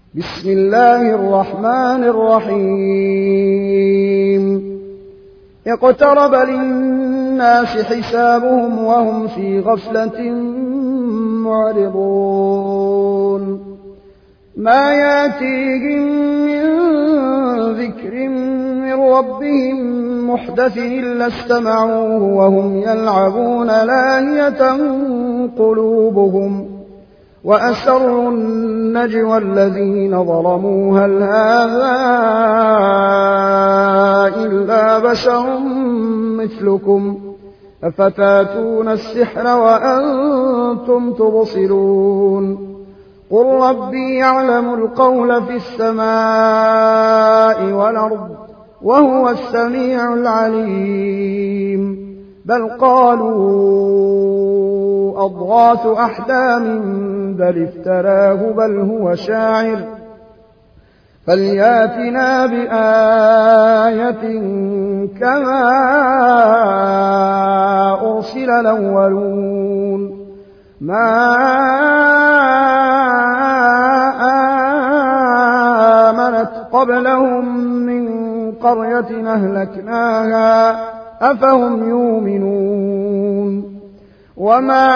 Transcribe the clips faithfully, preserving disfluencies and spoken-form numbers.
بسم الله الرحمن الرحيم اقترب للناس حسابهم وهم في غفلة معرضون ما ياتيهم من ذكر من ربهم محدث إلا استمعوه وهم يلعبون لاهية قلوبهم وأسروا النجوى الذين ظلموا هل هذا إلا بشر مثلكم أفتاتون السحر وأنتم تبصرون قل ربي يعلم القول في السماء والأرض وهو السميع العليم بل قالوا أضغاث أحلام بل افتراه بل هو شاعر فلياتنا بآية كما أرسل الأولون ما آمنت قبلهم من قرية أهلكناها أفهم يؤمنون وما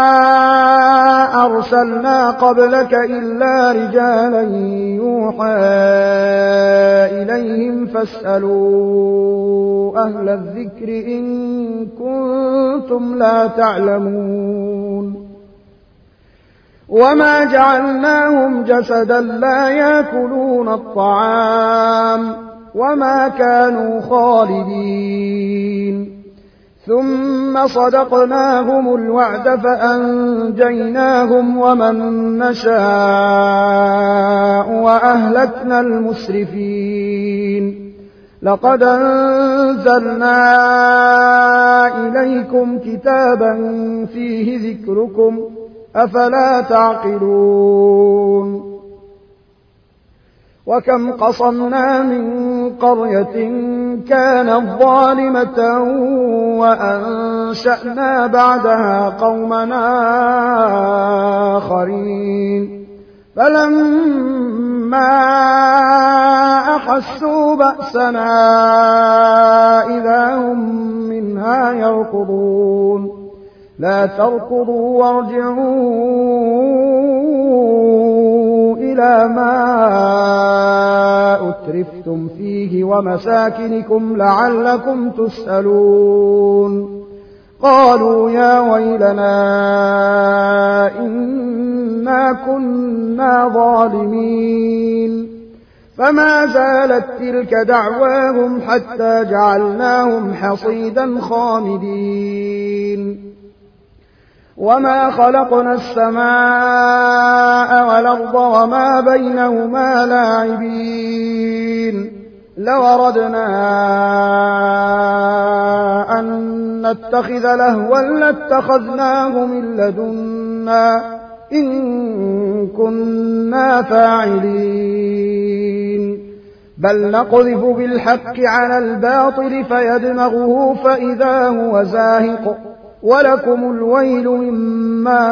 أرسلنا قبلك إلا رجالا يوحى إليهم فاسألوا أهل الذكر إن كنتم لا تعلمون وما جعلناهم جسدا لا يأكلون الطعام وما كانوا خالدين ثم صدقناهم الوعد فأنجيناهم ومن نشاء وأهلكنا المسرفين لقد أنزلنا إليكم كتابا فيه ذكركم أفلا تعقلون وكم قصمنا من قرية كانت ظالمة وأنشأنا بعدها قومنا آخرين فلما أحسوا بأسنا إذا هم منها يركضون لا تركضوا وارجعوا إلى ما أترفتم فيه ومساكنكم لعلكم تسألون قالوا يا ويلنا إنا كنا ظالمين فما زالت تلك دعواهم حتى جعلناهم حصيدا خامدين وما خلقنا السماء والأرض وما بينهما لاعبين لو أردنا أن نتخذ لهوا لاتخذناه من لدنا إن كنا فاعلين بل نقذف بالحق على الباطل فيدمغه فإذا هو زاهق ولكم الويل مما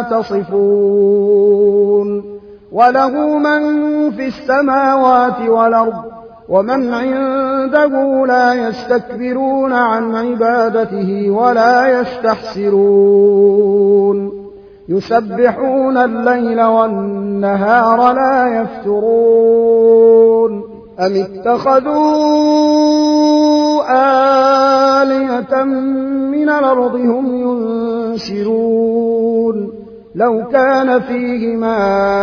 تصفون وله من في السماوات والأرض ومن عنده لا يستكبرون عن عبادته ولا يستحسرون يسبحون الليل والنهار لا يفترون أم اتخذوا آلهة من الأرض هم ينشرون لو كان فيهما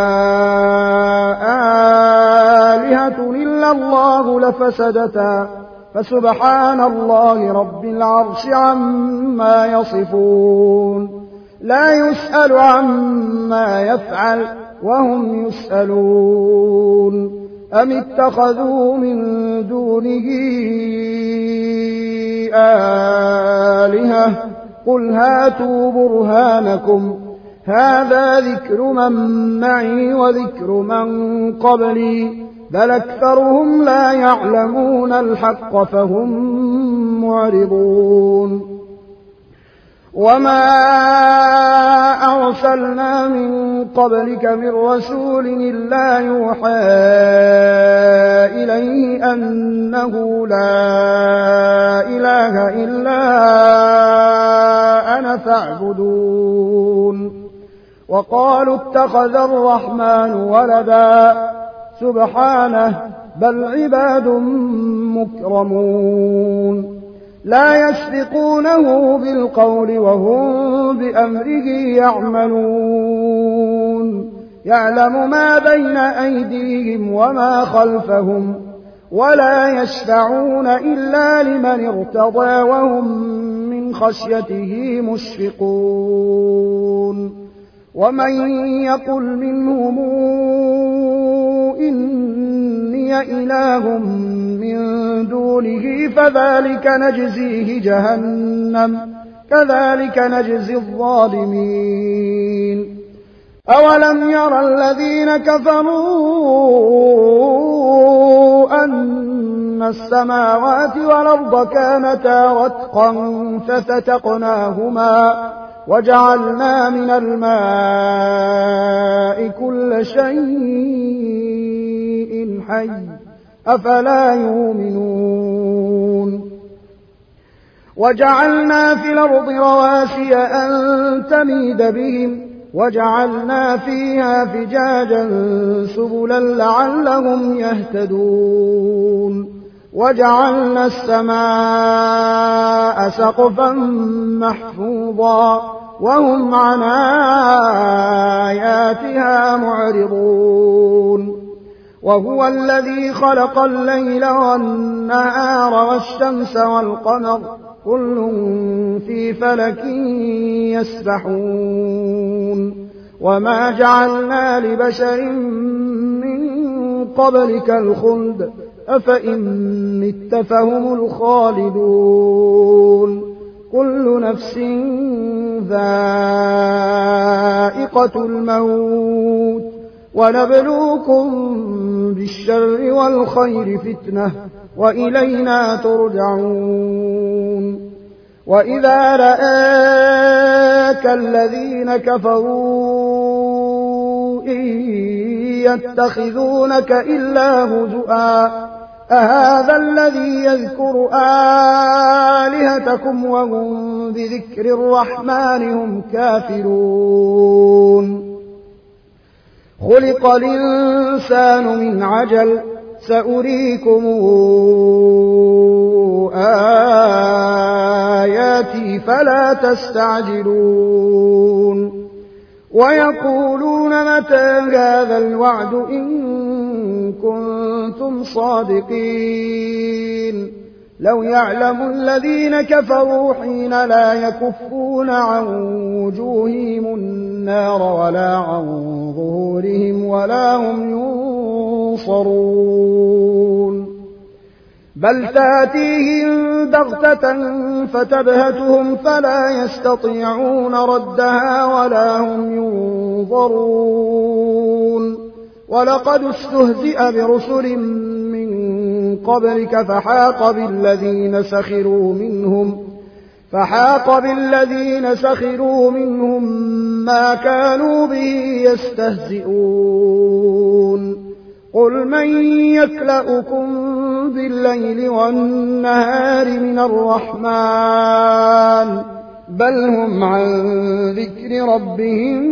آلهة إلا الله لفسدتا فسبحان الله رب العرش عما يصفون لا يسأل عما يفعل وهم يسألون أم اتخذوا من دونه آلهة قل هاتوا برهانكم هذا ذكر من معي وذكر من قبلي بل أكثرهم لا يعلمون الحق فهم معرضون وما أرسلنا من قبلك من رسول إلا يوحى إليه أنه لا إله إلا أنا فاعبدون وقالوا اتخذ الرحمن ولدا سبحانه بل عباد مكرمون لا يسبقونه بالقول وهم بأمره يعملون يعلم ما بين أيديهم وما خلفهم ولا يشفعون إلا لمن ارتضى وهم من خشيته مشفقون ومن يقل منهم إني إله من دونه فذلك نجزيه جهنم كذلك نجزي الظالمين أولم يرى الذين كفروا أن السماوات والأرض كانتا رتقا ففتقناهما وجعلنا من الماء كل شيء حي أفلا يؤمنون وجعلنا في الأرض رواسي أن تميد بهم وجعلنا فيها فجاجا سبلا لعلهم يهتدون وجعلنا السماء سقفا محفوظا وهم عن آياتها معرضون وهو الذي خلق الليل والنهار والشمس والقمر كل في فلك يسبحون وما جعلنا لبشر من قبلك الخلد أفإن مت فهم الخالدون كل نفس ذائقة الموت ونبلوكم بالشر والخير فتنة وإلينا ترجعون وإذا رآك الذين كفروا إن يتخذونك إلا هزؤا أهذا الذي يذكر آلهتكم وهم بذكر الرحمن هم كافرون خلق الإنسان من عجل سأريكم آياتي فلا تستعجلون ويقولون متى هذا الوعد إن كنتم صادقين لو يعلم الذين كفروا حين لا يكفون عن وجوههم النار ولا عن ظهورهم ولا هم ينصرون بل تاتيهم بغتة فتبهتهم فلا يستطيعون ردها ولا هم ينظرون ولقد استهزئ برسل من قبلك فحاق بالذين سخروا منهم فحاق بالذين سخروا منهم ما كانوا به يستهزئون قل من يكلؤكم بالليل والنهار من الرحمن بل هم عن ذكر ربهم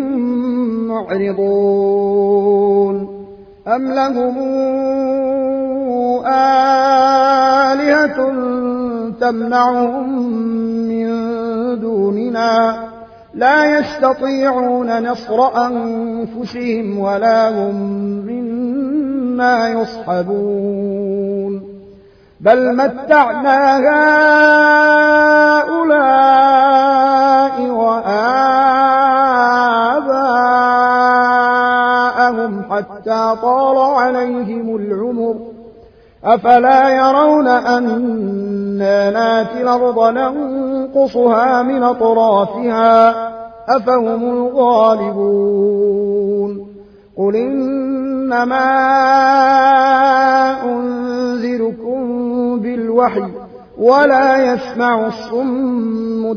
معرضون أم لهم آلهة تمنعهم من دوننا لا يستطيعون نصر أنفسهم ولا هم منا يصحبون بل متعنا هؤلاء وآباءهم حتى طال عليهم العمر أفلا يرون أنا ناتي الأرض ننقصها من أطرافها أفهم الغالبون قل إنما أنذركم بالوحي ولا يسمع الصم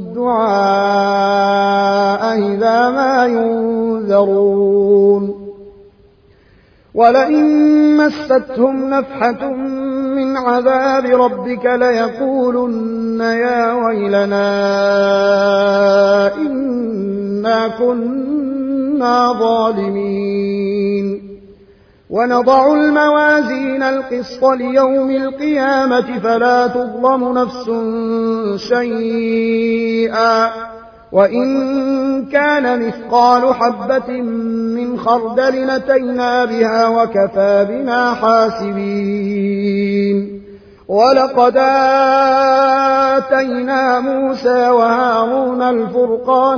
الدعاء إذا ما ينذرون ولئن مستهم نفحة من عذاب ربك ليقولن يا ويلنا إنا كنا ظالمين ونضع الموازين القسط ليوم القيامة فلا تظلم نفس شيئا وإن كان مثقال حبة من خردل أتينا بها وكفى بنا حاسبين ولقد آتينا موسى وهارون الفرقان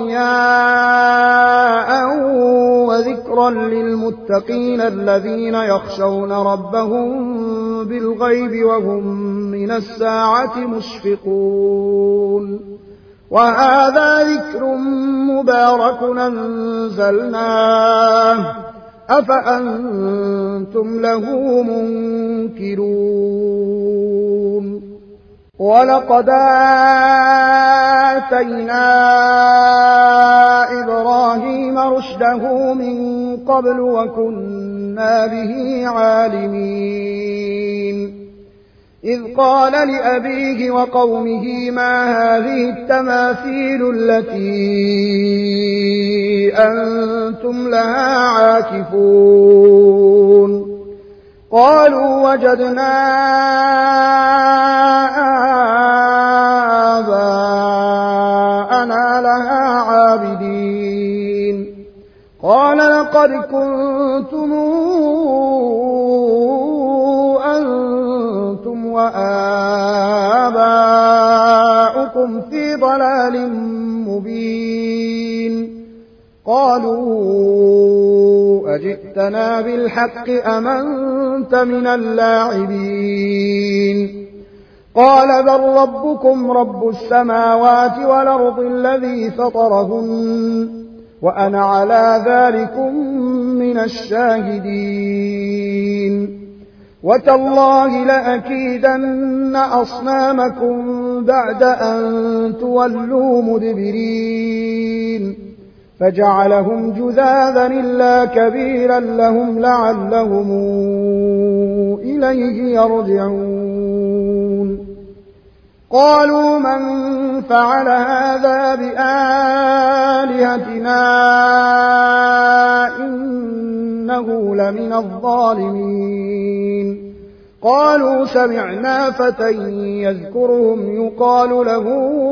وضياء وذكرا للمتقين الذين يخشون ربهم بالغيب وهم من الساعة مشفقون وهذا ذكر مبارك أنزلناه أفأنتم له منكرون ولقد آتينا إبراهيم رشده من قبل وكنا به عالمين إذ قال لأبيه وقومه ما هذه التماثيل التي أنتم لها عاكفون قالوا وجدنا آباءنا لها عابدين قال لقد كنتم أنتم وآباؤكم في ضلال مبين قالوا أجئتنا بالحق أم أنت من اللاعبين قال بل ربكم رب السماوات والأرض الذي فطرهن وأنا على ذلكم من الشاهدين وتالله لأكيدن أصنامكم بعد أن تولوا مدبرين فجعلهم جذاذا إلا كبيرا لهم لعلهم إليه يرجعون قالوا من فعل هذا بآلهتنا إنه لمن الظالمين قالوا سمعنا فتى يذكرهم يقال له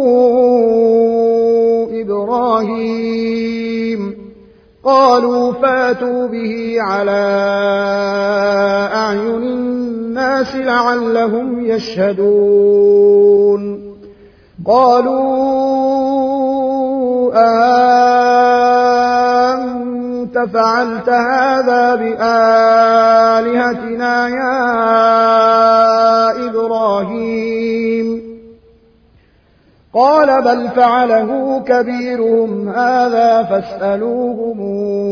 إبراهيم قالوا فاتوا به على أعين الناس لعلهم يشهدون قالوا أنت فعلت هذا بآلهتنا يا إبراهيم قال بل فعله كبيرهم هذا فاسألوهم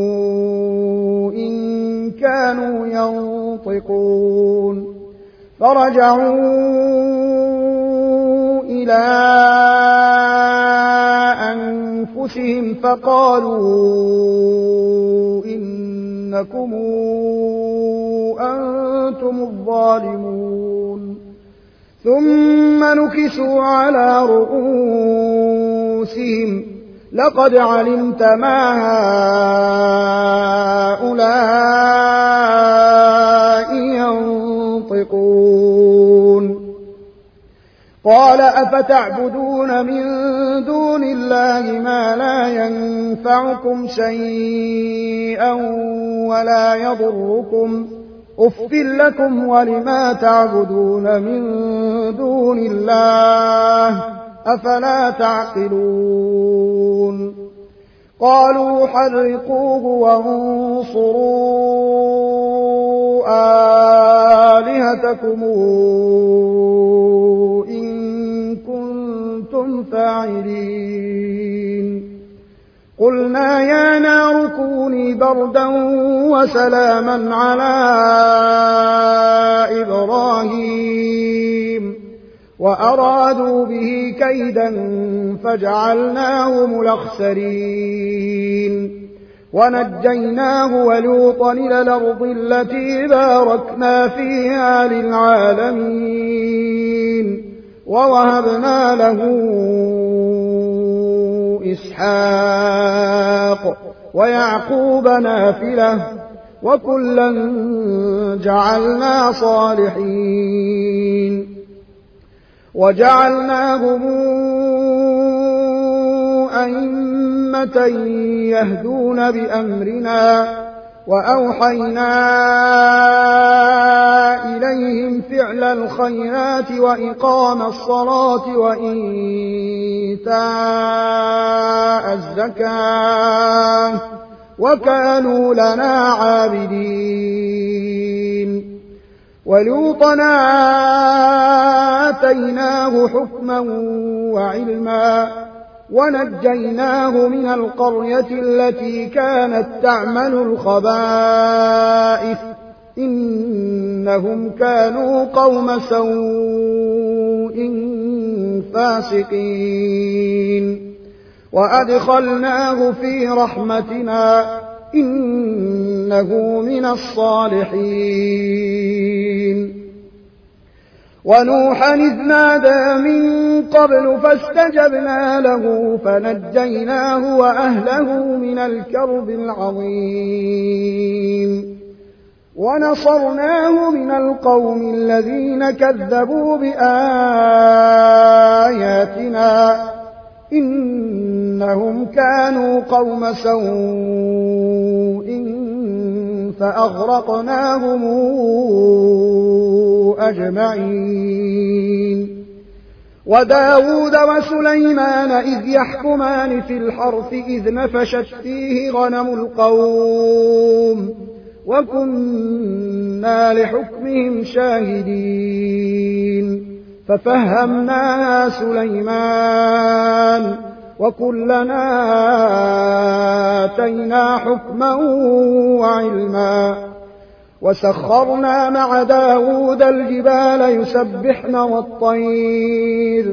إن كانوا ينطقون فرجعوا إلى أنفسهم فقالوا إنكم أنتم الظالمون ثم نكسوا على رؤوسهم لقد علمت ما هؤلاء ينطقون قال أفتعبدون من دون الله ما لا ينفعكم شيئا ولا يضركم أفٍ لكم ولما تعبدون من دون الله أفلا تعقلون قالوا حرقوه وانصروا آلهتكم إن كنتم فاعلين قلنا يا نار كوني بردا وسلاما على إبراهيم وأرادوا به كيدا فجعلناهم الأخسرين ونجيناه ولوطا إلى الأرض التي باركنا فيها للعالمين ووهبنا له إسحاق ويعقوب نافلة وكلا جعلنا صالحين وجعلناهم أئمة يهدون بأمرنا وأوحينا إليهم فعل الخيرات وإقام الصلاة وإيتاء الزكاة وكانوا لنا عابدين ولوطا آتيناه حكما وعلما ونجيناه من القرية التي كانت تعمل الخبائث إنهم كانوا قوم سوء فاسقين وأدخلناه في رحمتنا إنه من الصالحين ونوحا إذ نادى من قبل فاستجبنا له فنجيناه وأهله من الكرب العظيم ونصرناه من القوم الذين كذبوا بآياتنا إنهم كانوا قوم سوء فأغرقناهم أجمعين وداود وسليمان إذ يحكمان في الحرث إذ نفشت فيه غنم القوم وكنا لحكمهم شاهدين ففهمناها سليمان وكلنا آتينا حكما وعلما وسخرنا مع داود الجبال يسبحن والطير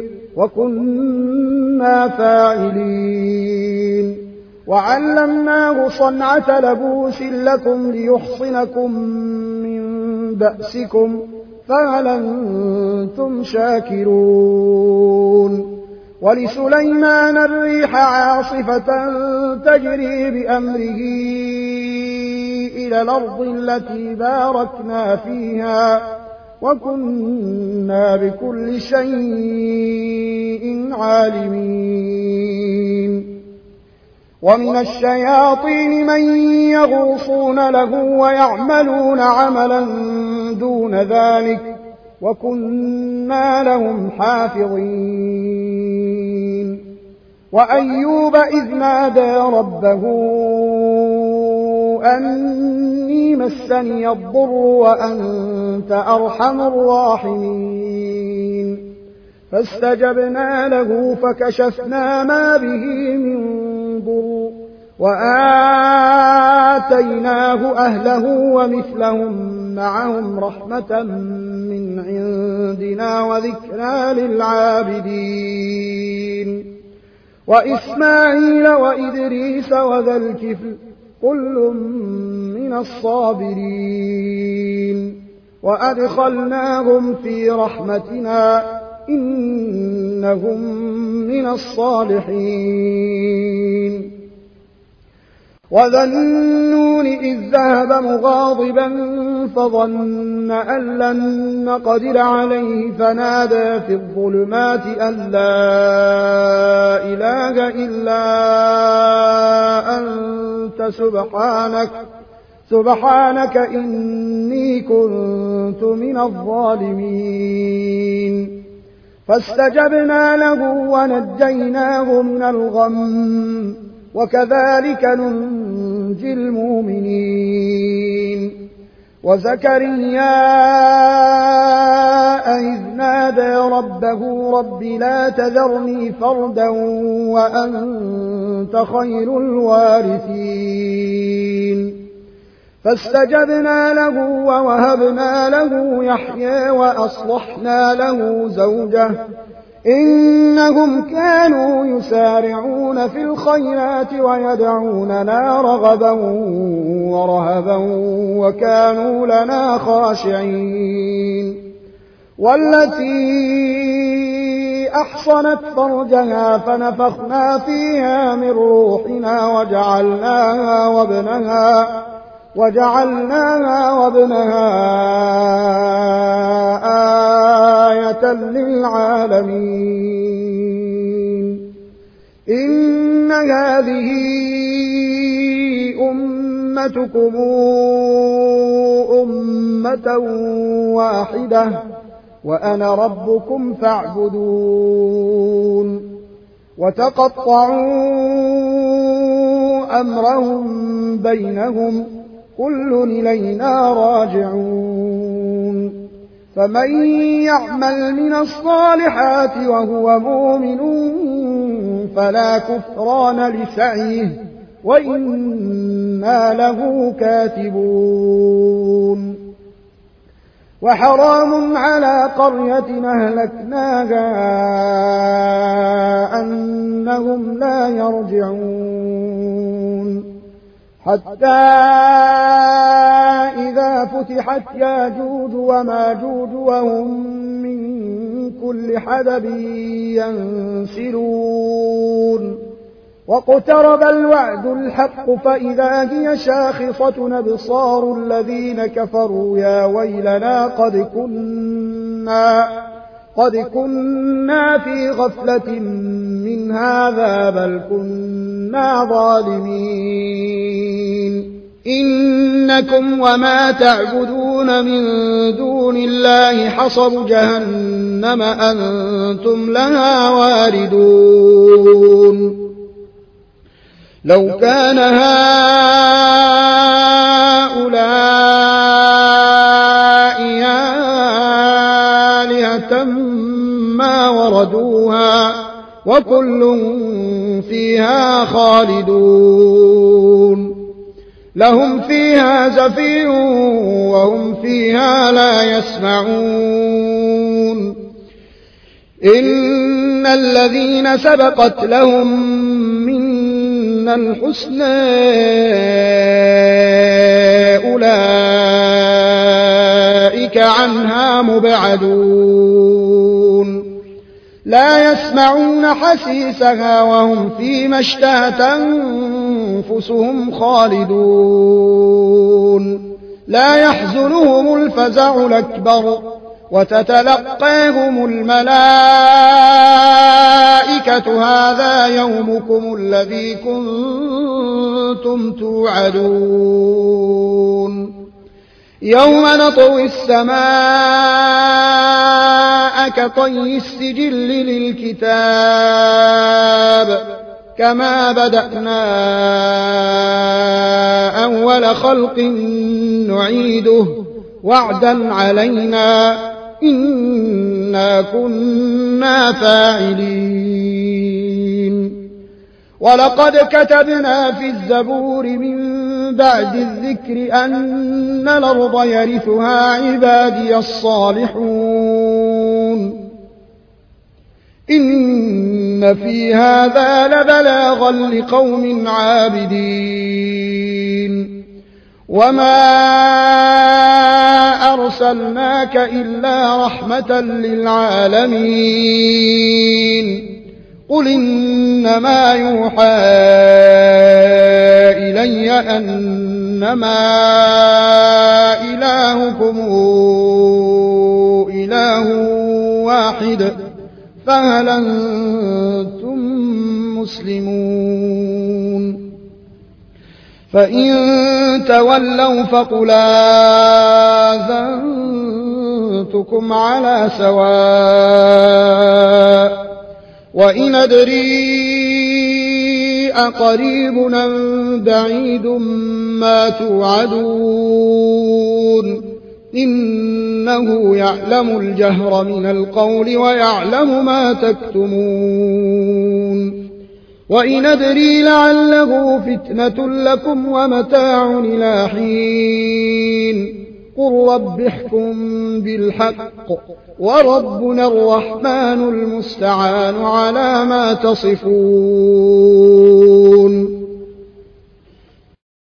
وكنا فاعلين وعلمناه صنعة لبوس لكم ليحصنكم من بأسكم فهل أنتم شاكرون ولسليمان الريح عاصفة تجري بأمره إلى الأرض التي باركنا فيها وكنا بكل شيء عالمين ومن الشياطين من يغوصون له ويعملون عملا دون ذلك وكنا لهم حافظين وأيوب إذ نادى ربه أني مسني الضر وأنت أرحم الراحمين فاستجبنا له فكشفنا ما به من ضر وآتيناه أهله ومثلهم معهم رحمة من عندنا وذكرى للعابدين وإسماعيل وإدريس وذا الكفل كل من الصابرين وأدخلناهم في رحمتنا إنهم من الصالحين وذا النون إذ ذهب مغاضبا فظن أن لن نقدر عليه فنادى في الظلمات أن لا إله إلا أنت سبحانك سبحانك إني كنت من الظالمين فاستجبنا له ونجيناه من الغم وكذلك ننجي المؤمنين وزكريا إذ نادى ربه رب لا تذرني فردا وأنت خير الوارثين فاستجبنا له ووهبنا له يحيى وأصلحنا له زوجه إنهم كانوا يسارعون في الخيرات ويدعوننا رغبا ورهبا وكانوا لنا خاشعين والتي أحصنت فرجها فنفخنا فيها من روحنا وجعلناها وابنها وجعلناها وابنها آية للعالمين إن هذه أمتكم أمة واحدة وأنا ربكم فاعبدون وتقطعوا أمرهم بينهم كل إلينا راجعون فمن يعمل من الصالحات وهو مؤمن فلا كفران لسعيه وإنا له كاتبون وحرام على قرية أهلكناها أنهم لا يرجعون حتى إذا فتحت ياجوج وماجوج وهم من كل حدب ينسلون واقترب الوعد الحق فإذا هي شاخصة أبصار الذين كفروا يا ويلنا قد كنا قد كنا في غفلة من هذا بل كنا ظالمين إنكم وما تعبدون من دون الله حصب جهنم أنتم لها واردون لو كان هؤلاء آلهة ما وردوها وكل فيها خالدون لهم فيها زفير وهم فيها لا يسمعون إن الذين سبقت لهم من الحسنى أولئك عنها مبعدون لا يسمعون حسيسها وهم فيما اشتهت أنفسهم خالدون لا يحزنهم الفزع الأكبر وتتلقاهم الملائكة هذا يومكم الذي كنتم توعدون يوم نطوي السماء كطي السجل للكتاب كما بدأنا أول خلق نعيده وعدا علينا إنا كنا فاعلين ولقد كتبنا في الزبور من بعد الذكر أن الأرض يرثها عبادي الصالحون إن في هذا لبلاغا لقوم عابدين وما أرسلناك إلا رحمة للعالمين قل إنما يوحى إلي أنما إلهكم إله واحد فهل أنتم مسلمون فإن تولوا فقل آذنتكم على سواء وإن أدري أقريب أم بعيد ما توعدون إنه يعلم الجهر من القول ويعلم ما تكتمون وإن أدري لعله فتنة لكم ومتاع إلى حين قل رب احكم بالحق وربنا الرحمن المستعان على ما تصفون